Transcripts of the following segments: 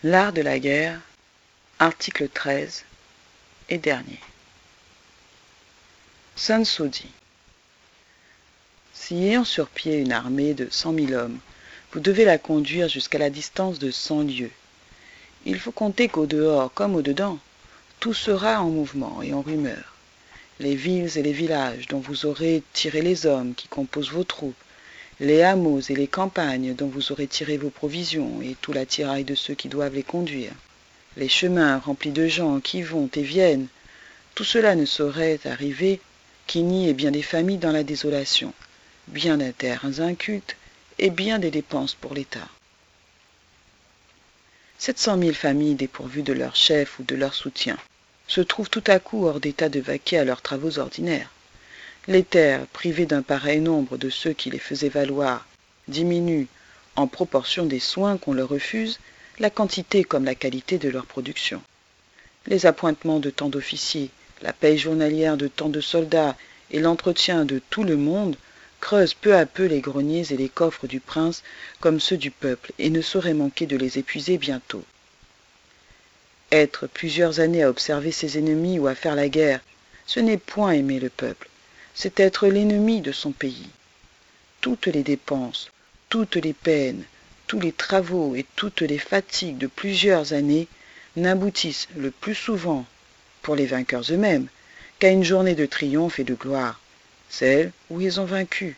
L'art de la guerre, article 13 et dernier. Sun Tzu dit : si ayant sur pied une armée de 100 000 hommes, vous devez la conduire jusqu'à la distance de 100 lieues, il faut compter qu'au dehors comme au dedans, tout sera en mouvement et en rumeur. Les villes et les villages dont vous aurez tiré les hommes qui composent vos troupes, les hameaux et les campagnes dont vous aurez tiré vos provisions et tout l'attirail de ceux qui doivent les conduire, les chemins remplis de gens qui vont et viennent, tout cela ne saurait arriver qu'il n'y ait bien des familles dans la désolation, bien des terres incultes et bien des dépenses pour l'État. 700 000 familles dépourvues de leur chef ou de leur soutien se trouvent tout à coup hors d'état de vaquer à leurs travaux ordinaires. Les terres, privées d'un pareil nombre de ceux qui les faisaient valoir, diminuent, en proportion des soins qu'on leur refuse, la quantité comme la qualité de leur production. Les appointements de tant d'officiers, la paye journalière de tant de soldats et l'entretien de tout le monde creusent peu à peu les greniers et les coffres du prince comme ceux du peuple et ne sauraient manquer de les épuiser bientôt. Être plusieurs années à observer ses ennemis ou à faire la guerre, ce n'est point aimer le peuple, c'est être l'ennemi de son pays. Toutes les dépenses, toutes les peines, tous les travaux et toutes les fatigues de plusieurs années n'aboutissent le plus souvent, pour les vainqueurs eux-mêmes, qu'à une journée de triomphe et de gloire, celle où ils ont vaincu.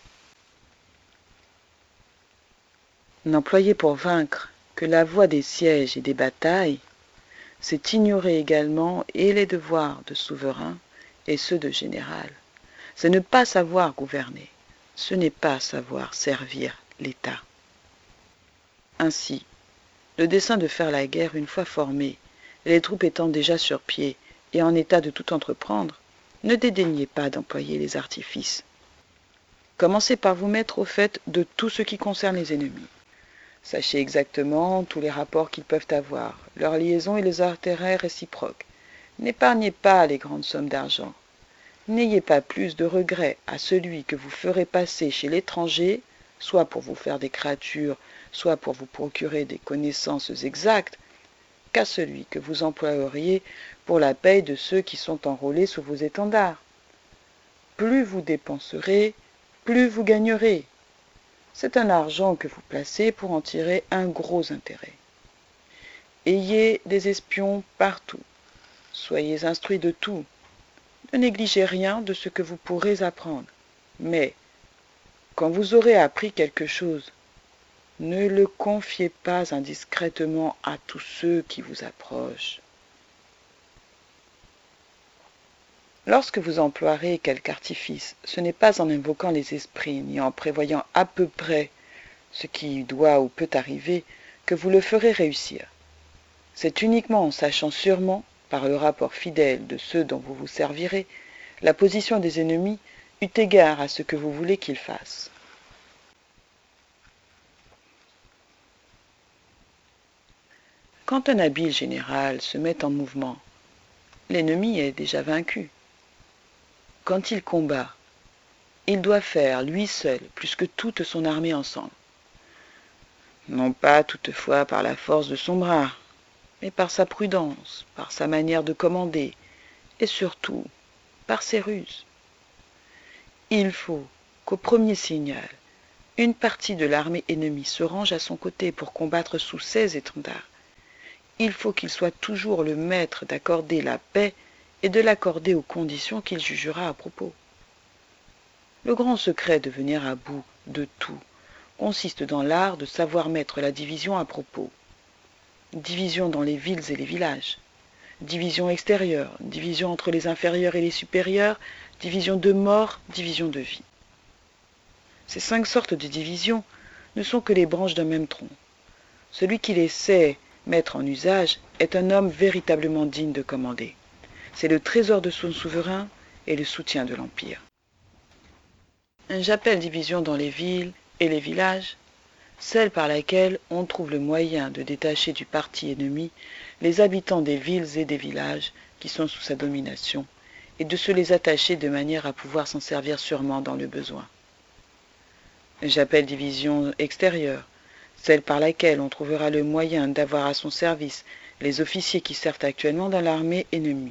N'employer pour vaincre que la voie des sièges et des batailles, c'est ignorer également et les devoirs de souverain et ceux de général. C'est ne pas savoir gouverner, ce n'est pas savoir servir l'État. Ainsi, le dessein de faire la guerre une fois formé, les troupes étant déjà sur pied et en état de tout entreprendre, ne dédaignez pas d'employer les artifices. Commencez par vous mettre au fait de tout ce qui concerne les ennemis. Sachez exactement tous les rapports qu'ils peuvent avoir, leurs liaisons et les intérêts réciproques. N'épargnez pas les grandes sommes d'argent. N'ayez pas plus de regrets à celui que vous ferez passer chez l'étranger, soit pour vous faire des créatures, soit pour vous procurer des connaissances exactes, qu'à celui que vous emploieriez pour la paye de ceux qui sont enrôlés sous vos étendards. Plus vous dépenserez, plus vous gagnerez. C'est un argent que vous placez pour en tirer un gros intérêt. Ayez des espions partout. Soyez instruits de tout. Ne négligez rien de ce que vous pourrez apprendre. Mais, quand vous aurez appris quelque chose, ne le confiez pas indiscrètement à tous ceux qui vous approchent. Lorsque vous emploierez quelque artifice, ce n'est pas en invoquant les esprits, ni en prévoyant à peu près ce qui doit ou peut arriver, que vous le ferez réussir. C'est uniquement en sachant sûrement, par le rapport fidèle de ceux dont vous vous servirez, la position des ennemis eut égard à ce que vous voulez qu'ils fassent. Quand un habile général se met en mouvement, l'ennemi est déjà vaincu. Quand il combat, il doit faire, lui seul, plus que toute son armée ensemble. Non pas toutefois par la force de son bras, mais par sa prudence, par sa manière de commander, et surtout par ses ruses. Il faut qu'au premier signal, une partie de l'armée ennemie se range à son côté pour combattre sous ses étendards. Il faut qu'il soit toujours le maître d'accorder la paix et de l'accorder aux conditions qu'il jugera à propos. Le grand secret de venir à bout de tout consiste dans l'art de savoir mettre la division à propos. Division dans les villes et les villages, division extérieure, division entre les inférieurs et les supérieurs, division de mort, division de vie. Ces 5 sortes de divisions ne sont que les branches d'un même tronc. Celui qui les sait mettre en usage est un homme véritablement digne de commander. C'est le trésor de son souverain et le soutien de l'Empire. J'appelle division dans les villes et les villages celle par laquelle on trouve le moyen de détacher du parti ennemi les habitants des villes et des villages qui sont sous sa domination et de se les attacher de manière à pouvoir s'en servir sûrement dans le besoin. J'appelle division extérieure celle par laquelle on trouvera le moyen d'avoir à son service les officiers qui servent actuellement dans l'armée ennemie.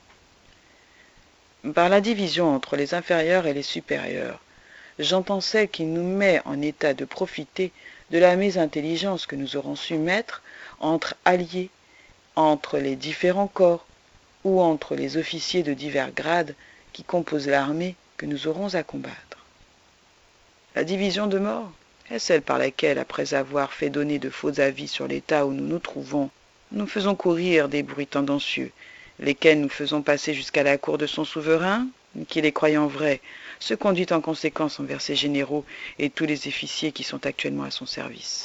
Par la division entre les inférieurs et les supérieurs, j'entends celle qui nous met en état de profiter de la mésintelligence que nous aurons su mettre entre alliés, entre les différents corps ou entre les officiers de divers grades qui composent l'armée que nous aurons à combattre. La division de mort est celle par laquelle, après avoir fait donner de faux avis sur l'état où nous nous trouvons, nous faisons courir des bruits tendancieux, lesquels nous faisons passer jusqu'à la cour de son souverain, qui, les croyant vrais, se conduit en conséquence envers ses généraux et tous les officiers qui sont actuellement à son service.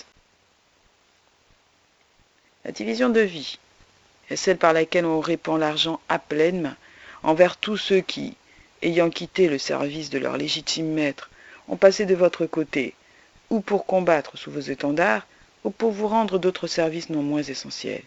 La division de vie est celle par laquelle on répand l'argent à pleine main envers tous ceux qui, ayant quitté le service de leur légitime maître, ont passé de votre côté, ou pour combattre sous vos étendards, ou pour vous rendre d'autres services non moins essentiels.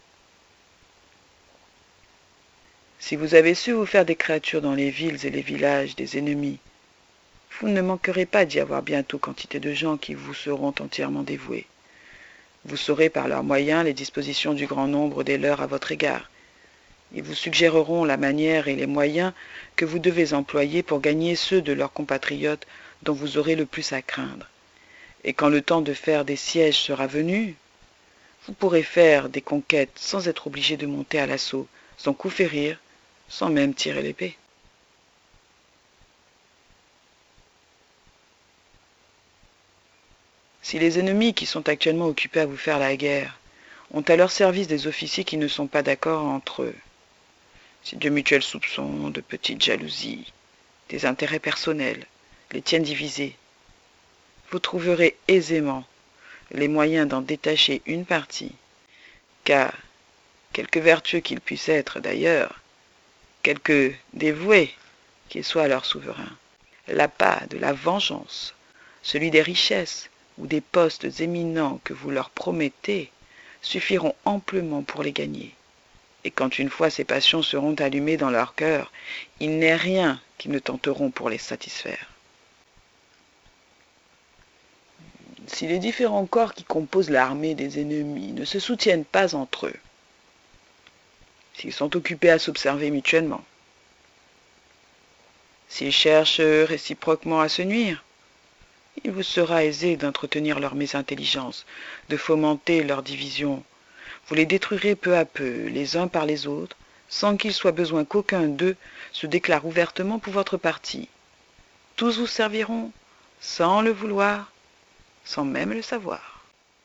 Si vous avez su vous faire des créatures dans les villes et les villages des ennemis, vous ne manquerez pas d'y avoir bientôt quantité de gens qui vous seront entièrement dévoués. Vous saurez par leurs moyens les dispositions du grand nombre des leurs à votre égard. Ils vous suggéreront la manière et les moyens que vous devez employer pour gagner ceux de leurs compatriotes dont vous aurez le plus à craindre. Et quand le temps de faire des sièges sera venu, vous pourrez faire des conquêtes sans être obligé de monter à l'assaut, sans coup férir, sans même tirer l'épée. Si les ennemis qui sont actuellement occupés à vous faire la guerre ont à leur service des officiers qui ne sont pas d'accord entre eux, si de mutuels soupçons, de petites jalousies, des intérêts personnels les tiennent divisés, vous trouverez aisément les moyens d'en détacher une partie, car, quelque vertueux qu'ils puissent être d'ailleurs, quelque dévoués qu'ils soient à leur souverain, l'appât de la vengeance, celui des richesses ou des postes éminents que vous leur promettez, suffiront amplement pour les gagner. Et quand une fois ces passions seront allumées dans leur cœur, il n'est rien qu'ils ne tenteront pour les satisfaire. Si les différents corps qui composent l'armée des ennemis ne se soutiennent pas entre eux, s'ils sont occupés à s'observer mutuellement, s'ils cherchent réciproquement à se nuire, il vous sera aisé d'entretenir leur mésintelligence, de fomenter leur division. Vous les détruirez peu à peu, les uns par les autres, sans qu'il soit besoin qu'aucun d'eux se déclare ouvertement pour votre parti. Tous vous serviront, sans le vouloir, sans même le savoir.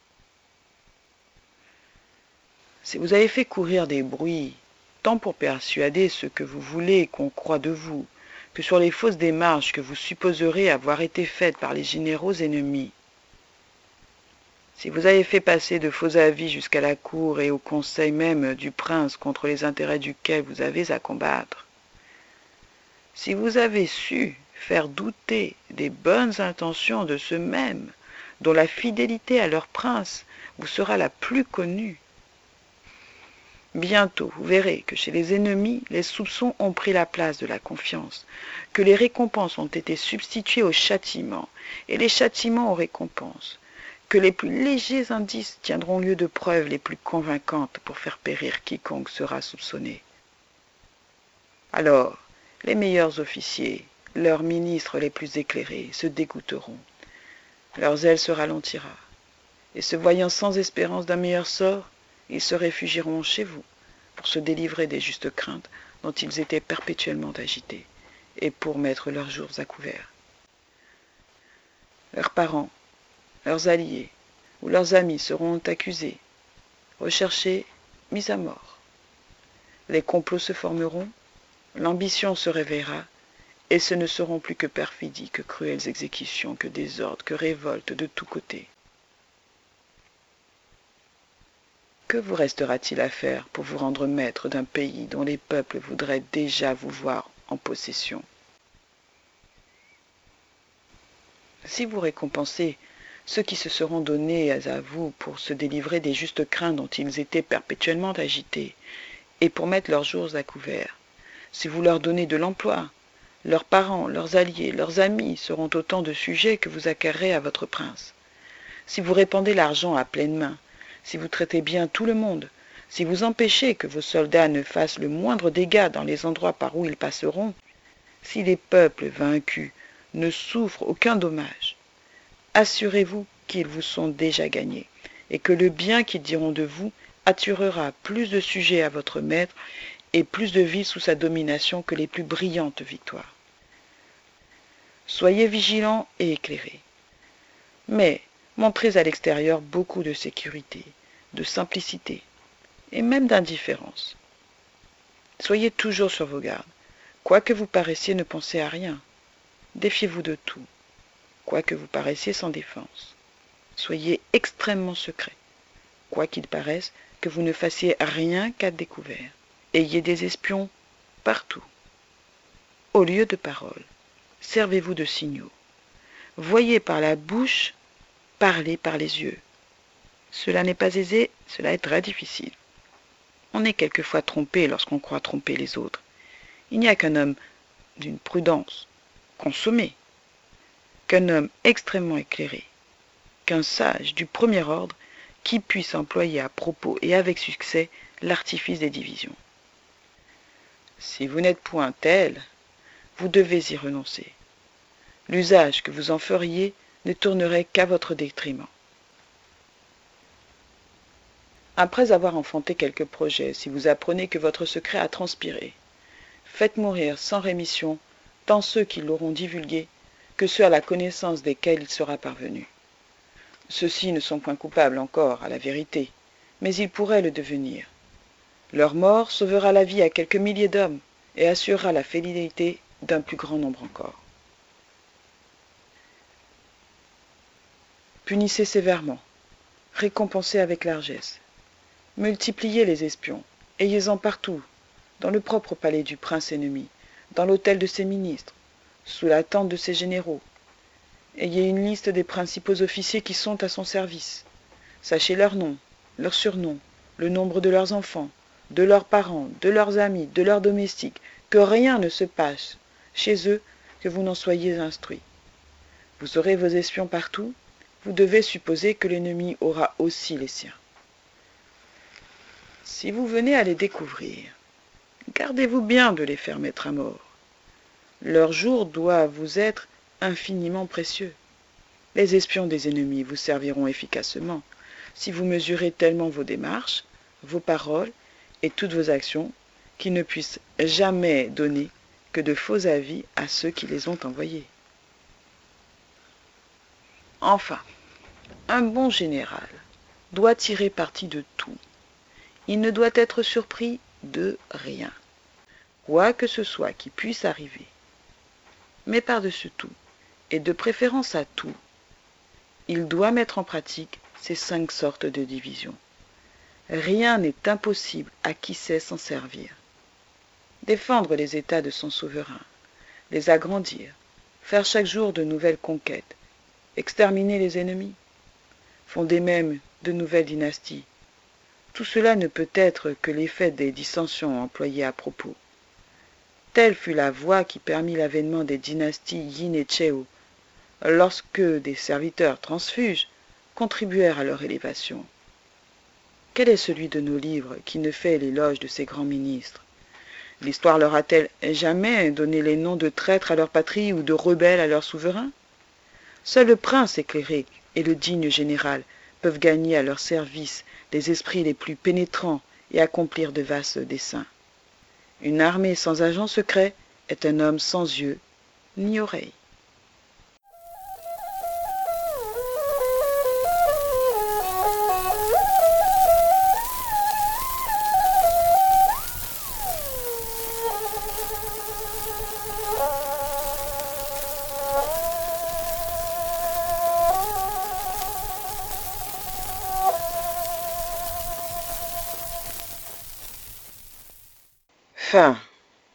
Si vous avez fait courir des bruits, tant pour persuader ce que vous voulez qu'on croie de vous, que sur les fausses démarches que vous supposerez avoir été faites par les généraux ennemis, si vous avez fait passer de faux avis jusqu'à la cour et au conseil même du prince contre les intérêts duquel vous avez à combattre, si vous avez su faire douter des bonnes intentions de ceux-mêmes dont la fidélité à leur prince vous sera la plus connue, bientôt, vous verrez que chez les ennemis, les soupçons ont pris la place de la confiance, que les récompenses ont été substituées aux châtiments, et les châtiments aux récompenses, que les plus légers indices tiendront lieu de preuves les plus convaincantes pour faire périr quiconque sera soupçonné. Alors, les meilleurs officiers, leurs ministres les plus éclairés, se dégoûteront, leur zèle se ralentira, et se voyant sans espérance d'un meilleur sort, ils se réfugieront chez vous pour se délivrer des justes craintes dont ils étaient perpétuellement agités et pour mettre leurs jours à couvert. Leurs parents, leurs alliés ou leurs amis seront accusés, recherchés, mis à mort. Les complots se formeront, l'ambition se réveillera, et ce ne seront plus que perfidies, que cruelles exécutions, que désordres, que révoltes de tous côtés. Que vous restera-t-il à faire pour vous rendre maître d'un pays dont les peuples voudraient déjà vous voir en possession? Si vous récompensez ceux qui se seront donnés à vous pour se délivrer des justes craintes dont ils étaient perpétuellement agités, et pour mettre leurs jours à couvert, si vous leur donnez de l'emploi, leurs parents, leurs alliés, leurs amis seront autant de sujets que vous acquerrez à votre prince. si vous répandez l'argent à pleine main, si vous traitez bien tout le monde, si vous empêchez que vos soldats ne fassent le moindre dégât dans les endroits par où ils passeront, si les peuples vaincus ne souffrent aucun dommage, assurez-vous qu'ils vous sont déjà gagnés, et que le bien qu'ils diront de vous attirera plus de sujets à votre maître et plus de vie sous sa domination que les plus brillantes victoires. Soyez vigilants et éclairés, mais montrez à l'extérieur beaucoup de sécurité, de simplicité et même d'indifférence. Soyez toujours sur vos gardes. Quoi que vous paraissiez ne penser à rien, défiez-vous de tout, quoique vous paraissiez sans défense. Soyez extrêmement secret, quoi qu'il paraisse que vous ne fassiez rien qu'à découvert. Ayez des espions partout. Au lieu de paroles, servez-vous de signaux. Voyez par la bouche, parlez par les yeux. Cela n'est pas aisé, cela est très difficile. On est quelquefois trompé lorsqu'on croit tromper les autres. Il n'y a qu'un homme d'une prudence consommée, qu'un homme extrêmement éclairé, qu'un sage du premier ordre qui puisse employer à propos et avec succès l'artifice des divisions. Si vous n'êtes point tel, vous devez y renoncer. L'usage que vous en feriez ne tournerait qu'à votre détriment. Après avoir enfanté quelques projets, si vous apprenez que votre secret a transpiré, faites mourir sans rémission tant ceux qui l'auront divulgué que ceux à la connaissance desquels il sera parvenu. Ceux-ci ne sont point coupables encore à la vérité, mais ils pourraient le devenir. Leur mort sauvera la vie à quelques milliers d'hommes et assurera la fidélité d'un plus grand nombre encore. Punissez sévèrement, récompensez avec largesse. Multipliez les espions, ayez-en partout, dans le propre palais du prince ennemi, dans l'hôtel de ses ministres, sous la tente de ses généraux. Ayez une liste des principaux officiers qui sont à son service. Sachez leurs noms, leurs surnoms, le nombre de leurs enfants, de leurs parents, de leurs amis, de leurs domestiques, que rien ne se passe chez eux que vous n'en soyez instruits. Vous aurez vos espions partout, vous devez supposer que l'ennemi aura aussi les siens. Si vous venez à les découvrir, gardez-vous bien de les faire mettre à mort. Leurs jours doivent vous être infiniment précieux. Les espions des ennemis vous serviront efficacement si vous mesurez tellement vos démarches, vos paroles et toutes vos actions qu'ils ne puissent jamais donner que de faux avis à ceux qui les ont envoyés. Enfin, un bon général doit tirer parti de tout. Il ne doit être surpris de rien, quoi que ce soit qui puisse arriver. Mais par-dessus tout, et de préférence à tout, il doit mettre en pratique ces 5 sortes de divisions. Rien n'est impossible à qui sait s'en servir. Défendre les États de son souverain, les agrandir, faire chaque jour de nouvelles conquêtes, exterminer les ennemis, fonder même de nouvelles dynasties. Tout cela ne peut être que l'effet des dissensions employées à propos. Telle fut la voie qui permit l'avènement des dynasties Yin et Cheo, lorsque des serviteurs transfuges contribuèrent à leur élévation. Quel est celui de nos livres qui ne fait l'éloge de ces grands ministres? L'histoire leur a-t-elle jamais donné les noms de traîtres à leur patrie ou de rebelles à leur souverain? Seul le prince éclairé et le digne général peuvent gagner à leur service les esprits les plus pénétrants et accomplir de vastes desseins. Une armée sans agent secret est un homme sans yeux ni oreilles. Fin.